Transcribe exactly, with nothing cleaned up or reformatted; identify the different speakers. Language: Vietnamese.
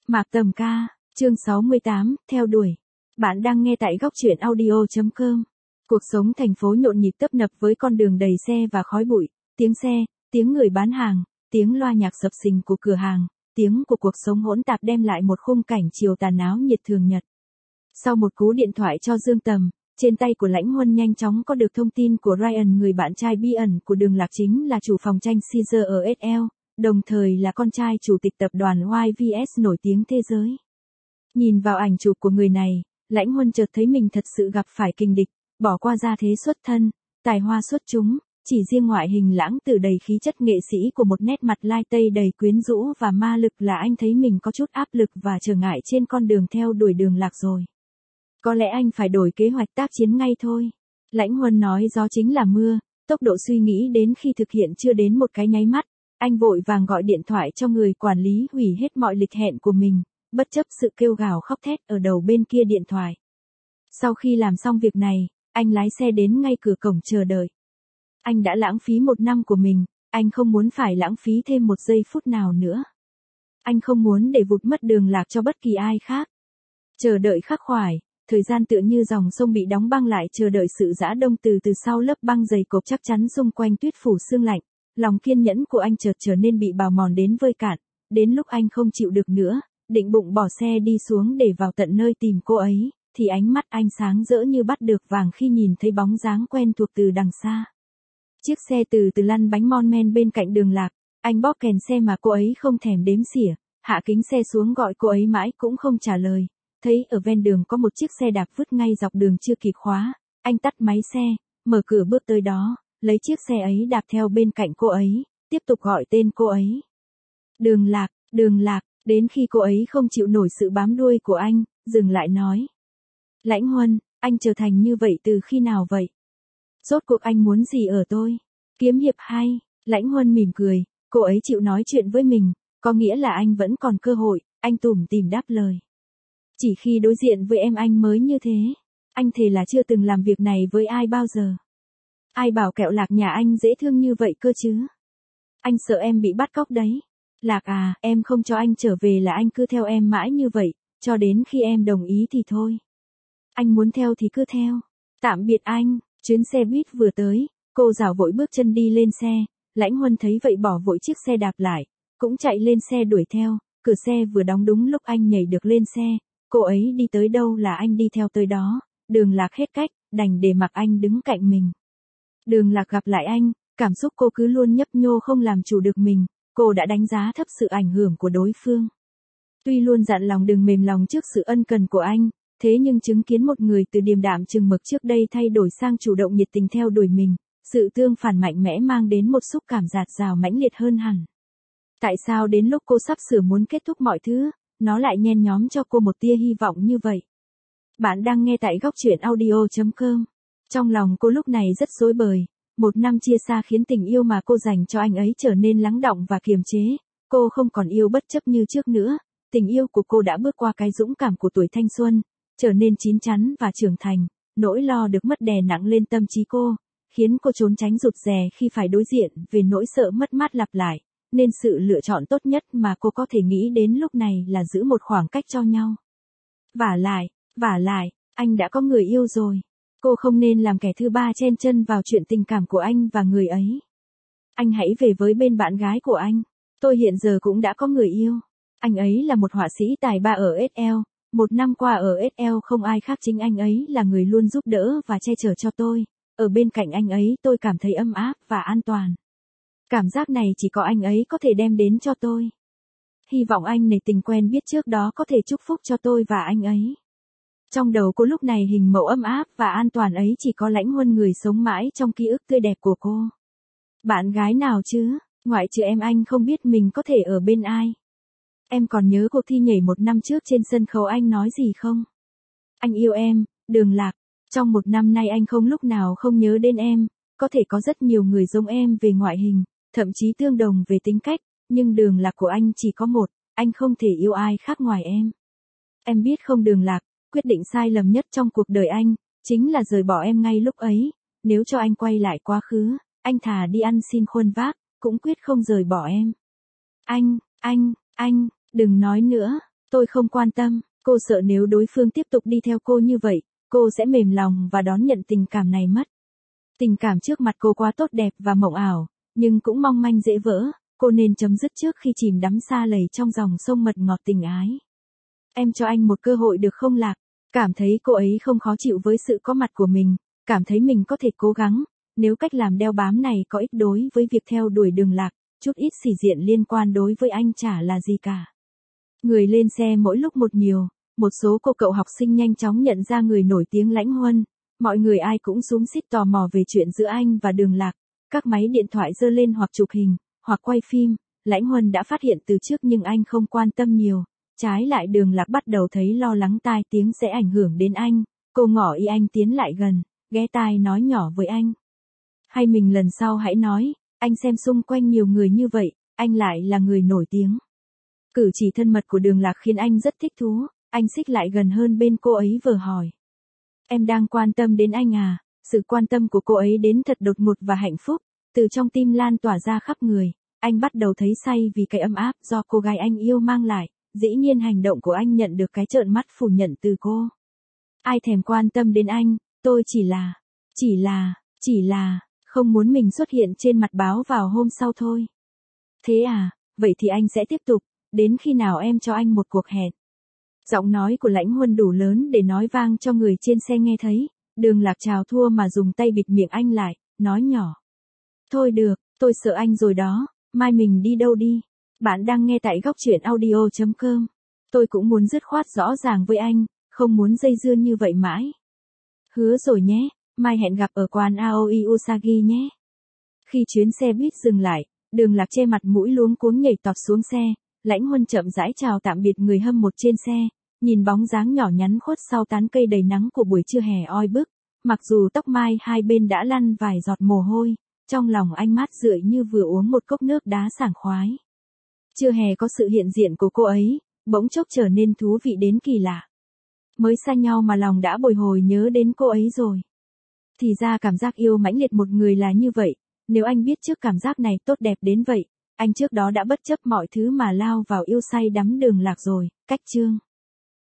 Speaker 1: Mạc Tầm Ca, chương sáu mươi tám, theo đuổi. Bạn đang nghe tại góc truyện audio chấm com. Cuộc sống thành phố nhộn nhịp tấp nập với con đường đầy xe và khói bụi, tiếng xe, tiếng người bán hàng, tiếng loa nhạc sập sình của cửa hàng, tiếng của cuộc sống hỗn tạp đem lại một khung cảnh chiều tà náo nhiệt thường nhật. Sau một cú điện thoại cho Dương Tầm, trên tay của Lãnh Huân nhanh chóng có được thông tin của Ryan, người bạn trai bí ẩn của Đường Lạc, chính là chủ phòng tranh Caesar ở ét lờ, đồng thời là con trai chủ tịch tập đoàn Y vê ét nổi tiếng thế giới. Nhìn vào ảnh chụp của người này, Lãnh Huân chợt thấy mình thật sự gặp phải kình địch, bỏ qua gia thế xuất thân, tài hoa xuất chúng, chỉ riêng ngoại hình lãng tử đầy khí chất nghệ sĩ của một nét mặt lai tây đầy quyến rũ và ma lực là anh thấy mình có chút áp lực và trở ngại trên con đường theo đuổi Đường Lạc rồi. Có lẽ anh phải đổi kế hoạch tác chiến ngay thôi. Lãnh Huân nói gió chính là mưa, tốc độ suy nghĩ đến khi thực hiện chưa đến một cái nháy mắt, anh vội vàng gọi điện thoại cho người quản lý hủy hết mọi lịch hẹn của mình, bất chấp sự kêu gào khóc thét ở đầu bên kia điện thoại. Sau khi làm xong việc này, anh lái xe đến ngay cửa cổng chờ đợi. Anh đã lãng phí một năm của mình, anh không muốn phải lãng phí thêm một giây phút nào nữa. Anh không muốn để vụt mất Đường Lạc cho bất kỳ ai khác. Chờ đợi khắc khoải, thời gian tựa như dòng sông bị đóng băng lại, chờ đợi sự giã đông từ từ sau lớp băng dày cộp chắc chắn xung quanh tuyết phủ sương lạnh. Lòng kiên nhẫn của anh chợt trở nên bị bào mòn đến vơi cạn, đến lúc anh không chịu được nữa, định bụng bỏ xe đi xuống để vào tận nơi tìm cô ấy, thì ánh mắt anh sáng rỡ như bắt được vàng khi nhìn thấy bóng dáng quen thuộc từ đằng xa. Chiếc xe từ từ lăn bánh mon men bên cạnh Đường Lạc, anh bóp kèn xe mà cô ấy không thèm đếm xỉa, hạ kính xe xuống gọi cô ấy mãi cũng không trả lời. Thấy ở ven đường có một chiếc xe đạp vứt ngay dọc đường chưa kịp khóa, anh tắt máy xe, mở cửa bước tới đó, lấy chiếc xe ấy đạp theo bên cạnh cô ấy, tiếp tục gọi tên cô ấy. Đường Lạc, Đường Lạc, đến khi cô ấy không chịu nổi sự bám đuôi của anh, dừng lại nói. Lãnh Huân, anh trở thành như vậy từ khi nào vậy? Rốt cuộc anh muốn gì ở tôi? Kiếm hiệp hay? Lãnh Huân mỉm cười, cô ấy chịu nói chuyện với mình, có nghĩa là anh vẫn còn cơ hội, anh tủm tỉm đáp lời. Chỉ khi đối diện với em anh mới như thế, anh thề là chưa từng làm việc này với ai bao giờ. Ai bảo kẹo Lạc nhà anh dễ thương như vậy cơ chứ? Anh sợ em bị bắt cóc đấy. Lạc à, em không cho anh trở về là anh cứ theo em mãi như vậy, cho đến khi em đồng ý thì thôi. Anh muốn theo thì cứ theo. Tạm biệt anh. Chuyến xe buýt vừa tới, cô rảo vội bước chân đi lên xe, Lãnh Huân thấy vậy bỏ vội chiếc xe đạp lại, cũng chạy lên xe đuổi theo, cửa xe vừa đóng đúng lúc anh nhảy được lên xe, cô ấy đi tới đâu là anh đi theo tới đó, Đường Lạc hết cách, đành để mặc anh đứng cạnh mình. Đường Lạc gặp lại anh, cảm xúc cô cứ luôn nhấp nhô không làm chủ được mình, cô đã đánh giá thấp sự ảnh hưởng của đối phương. Tuy luôn dặn lòng đừng mềm lòng trước sự ân cần của anh, thế nhưng chứng kiến một người từ điềm đạm chừng mực trước đây thay đổi sang chủ động nhiệt tình theo đuổi mình, sự tương phản mạnh mẽ mang đến một xúc cảm dạt dào mãnh liệt hơn hẳn. Tại sao đến lúc cô sắp sửa muốn kết thúc mọi thứ, nó lại nhen nhóm cho cô một tia hy vọng như vậy? Bạn đang nghe tại góc truyện audio chấm com. Trong lòng cô lúc này rất rối bời, một năm chia xa khiến tình yêu mà cô dành cho anh ấy trở nên lắng đọng và kiềm chế, cô không còn yêu bất chấp như trước nữa, tình yêu của cô đã bước qua cái dũng cảm của tuổi thanh xuân, trở nên chín chắn và trưởng thành, nỗi lo được mất đè nặng lên tâm trí cô, khiến cô trốn tránh rụt rè khi phải đối diện về nỗi sợ mất mát lặp lại, nên sự lựa chọn tốt nhất mà cô có thể nghĩ đến lúc này là giữ một khoảng cách cho nhau. Vả lại, vả lại, anh đã có người yêu rồi. Cô không nên làm kẻ thứ ba chen chân vào chuyện tình cảm của anh và người ấy. Anh hãy về với bên bạn gái của anh. Tôi hiện giờ cũng đã có người yêu. Anh ấy là một họa sĩ tài ba ở ét lờ. Một năm qua ở ét lờ không ai khác chính anh ấy là người luôn giúp đỡ và che chở cho tôi. Ở bên cạnh anh ấy tôi cảm thấy ấm áp và an toàn. Cảm giác này chỉ có anh ấy có thể đem đến cho tôi. Hy vọng anh nể tình quen biết trước đó có thể chúc phúc cho tôi và anh ấy. Trong đầu cô lúc này hình mẫu ấm áp và an toàn ấy chỉ có Lãnh Huân, người sống mãi trong ký ức tươi đẹp của cô. Bạn gái nào chứ, ngoại trừ em anh không biết mình có thể ở bên ai. Em còn nhớ cuộc thi nhảy một năm trước trên sân khấu anh nói gì không? Anh yêu em, Đường Lạc. Trong một năm nay anh không lúc nào không nhớ đến em, có thể có rất nhiều người giống em về ngoại hình, thậm chí tương đồng về tính cách, nhưng Đường Lạc của anh chỉ có một, anh không thể yêu ai khác ngoài em. Em biết không Đường Lạc, quyết định sai lầm nhất trong cuộc đời anh, chính là rời bỏ em ngay lúc ấy, nếu cho anh quay lại quá khứ, anh thà đi ăn xin khuân vác, cũng quyết không rời bỏ em. Anh, anh, anh, đừng nói nữa, Tôi không quan tâm, cô sợ nếu đối phương tiếp tục đi theo cô như vậy, cô sẽ mềm lòng và đón nhận tình cảm này mất. Tình cảm trước mặt cô quá tốt đẹp và mộng ảo, nhưng cũng mong manh dễ vỡ, cô nên chấm dứt trước khi chìm đắm sa lầy trong dòng sông mật ngọt tình ái. Em cho anh một cơ hội được không Lạc? Cảm thấy cô ấy không khó chịu với sự có mặt của mình, cảm thấy mình có thể cố gắng, nếu cách làm đeo bám này có ích đối với việc theo đuổi Đường Lạc, chút ít sĩ diện liên quan đối với anh chả là gì cả. Người lên xe mỗi lúc một nhiều, một số cô cậu học sinh nhanh chóng nhận ra người nổi tiếng Lãnh Huân, mọi người ai cũng xúm xít tò mò về chuyện giữa anh và Đường Lạc, các máy điện thoại giơ lên hoặc chụp hình, hoặc quay phim, Lãnh Huân đã phát hiện từ trước nhưng anh không quan tâm nhiều, trái lại Đường Lạc bắt đầu thấy lo lắng tai tiếng sẽ ảnh hưởng đến anh, cô ngỏ ý anh tiến lại gần, ghé tai nói nhỏ với anh. Hay mình lần sau hãy nói, anh xem xung quanh nhiều người như vậy, anh lại là người nổi tiếng. Cử chỉ thân mật của Đường Lạc khiến anh rất thích thú, anh xích lại gần hơn bên cô ấy vừa hỏi. Em đang quan tâm đến anh à? Sự quan tâm của cô ấy đến thật đột ngột và hạnh phúc, từ trong tim lan tỏa ra khắp người, anh bắt đầu thấy say vì cái ấm áp do cô gái anh yêu mang lại, dĩ nhiên hành động của anh nhận được cái trợn mắt phủ nhận từ cô. Ai thèm quan tâm đến anh, tôi chỉ là, chỉ là, chỉ là, không muốn mình xuất hiện trên mặt báo vào hôm sau thôi. Thế à, vậy thì anh sẽ tiếp tục, đến khi nào em cho anh một cuộc hẹn. Giọng nói của Lãnh Huân đủ lớn để nói vang cho người trên xe nghe thấy, Đường Lạc chào thua mà dùng tay bịt miệng anh lại, nói nhỏ. Thôi được, tôi sợ anh rồi đó, mai mình đi đâu đi. Bạn đang nghe tại góc truyện audio chấm com. Tôi cũng muốn dứt khoát rõ ràng với anh, không muốn dây dưa như vậy mãi. Hứa rồi nhé, mai hẹn gặp ở quán Aoi Usagi nhé. Khi chuyến xe buýt dừng lại, Đường Lạc che mặt mũi luống cuống nhảy tọt xuống xe, Lãnh Huân chậm rãi chào tạm biệt người hâm mộ trên xe, nhìn bóng dáng nhỏ nhắn khuất sau tán cây đầy nắng của buổi trưa hè oi bức, mặc dù tóc mai hai bên đã lăn vài giọt mồ hôi, trong lòng anh mát rượi như vừa uống một cốc nước đá sảng khoái. Trưa hè có sự hiện diện của cô ấy, bỗng chốc trở nên thú vị đến kỳ lạ. Mới xa nhau mà lòng đã bồi hồi nhớ đến cô ấy rồi. Thì ra cảm giác yêu mãnh liệt một người là như vậy, nếu anh biết trước cảm giác này tốt đẹp đến vậy, anh trước đó đã bất chấp mọi thứ mà lao vào yêu say đắm Đường Lạc rồi. Cách chương